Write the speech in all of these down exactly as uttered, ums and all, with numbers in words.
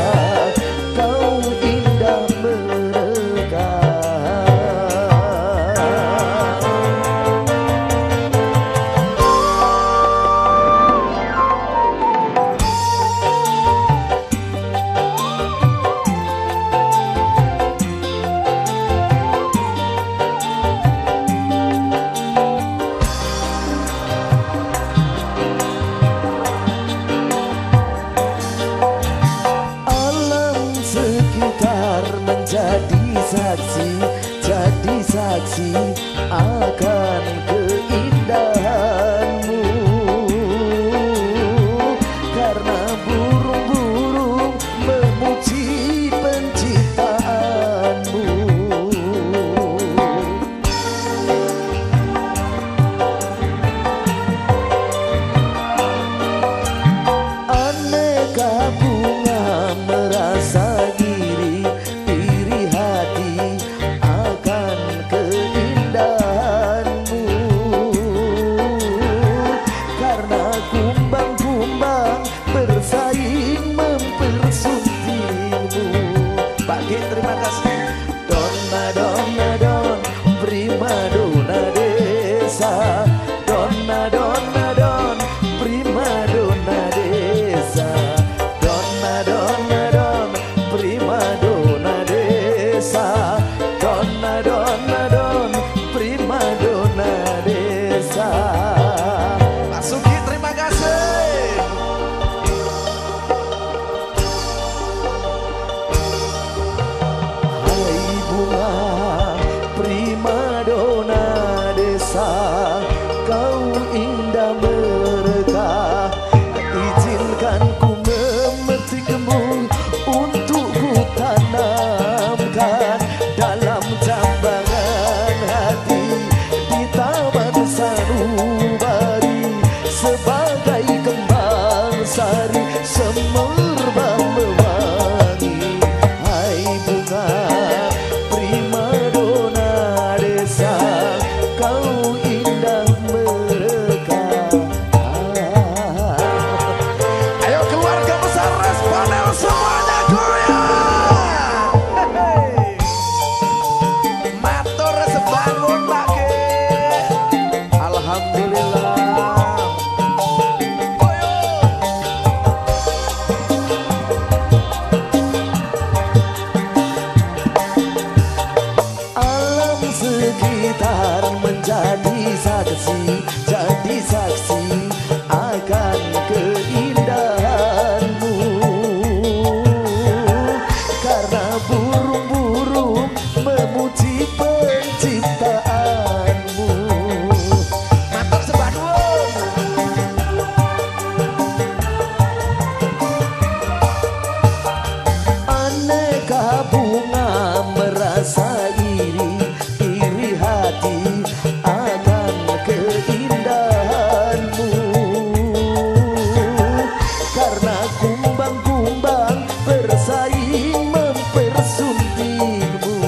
kau indah mereka. Menjadi saksi, jadi saksi akan keindahanmu. Karena burung-burung memuji penciptaanmu. Aneka bunga merasa diri akan keindahanmu. Karena kumbang-kumbang bersaing mempersuntingmu. Pak G, terima kasih. Donna, donna, don, prima donna desa. Donna, donna, don, prima donna desa. Donna, donna, don, prima donna desa. Donna, donna, don, prima donna desa. Pak Sugi, terima kasih. Hai bunga prima donna desa, kau indah merekah. Izinkan ku memetikmu untuk ku tanamkan dalam jambangan hati di taman sanubari. Sebagai kembang sari semerbak mewangi. Hai bunga prima donna desa, kau indah merekah. Ayo keluarga besar Responel semuanya goyang. Matur sebangun Pak G. Alhamdulillah. Alam sekitar menjadi saksi, jadi saksi akan keindahanmu. Karena burung-burung memuji penciptaanmu. Matur sembah nuwun. Aneka bunga merasa iri, iri hati akan keindahanmu. Karena kumbang-kumbang bersaing mempersuntingmu.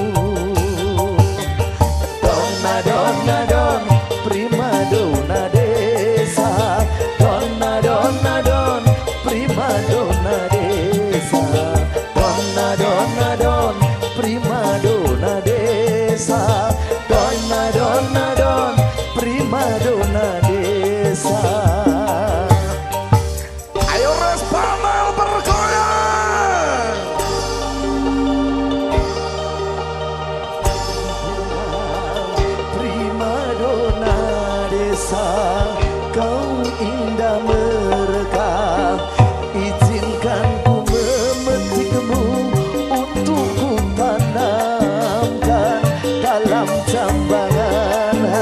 Donna, donna, don, prima donna desa. Donna, donna, don, prima donna desa. Donna, donna, don, prima donna desa. Donna, donna, don, prima donna desa. Ayo Responel bergoyang. Prima donna desa, kau indah merekah. Izinkan ku memetikmu untuk ku tanamkan dalam jambangan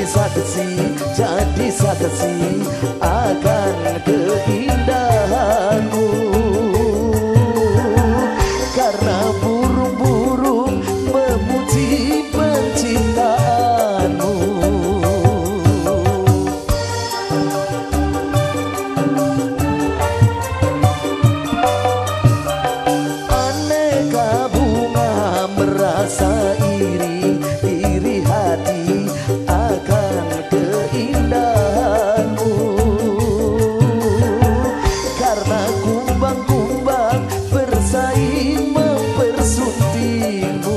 saksi, jadi saksi akan keindahanmu. Karena burung-burung memuji pencintaanmu. Aneka bunga merasa iri, iri hati akan keindahanmu. Karena kumbang-kumbang bersaing mempersuntingmu.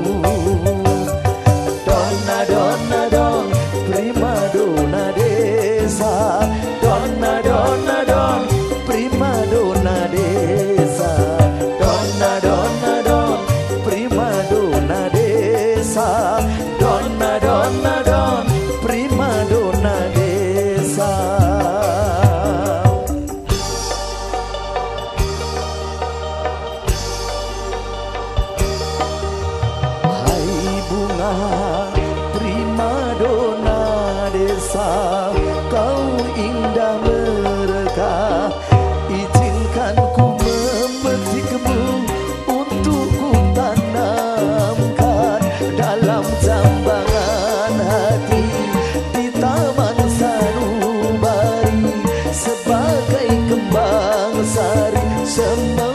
Donna, donna, don, prima donna desa. Donna, donna, don, prima donna desa. Donna, donna, don, prima donna desa. Donna, donna, don, prima donna desa. Hai bunga prima donna desa, kau indah merekah. Izinkan ku memetikmu untuk ku tanamkan dalam jambangan hati di taman sanubari sebagai kembang sari. Semua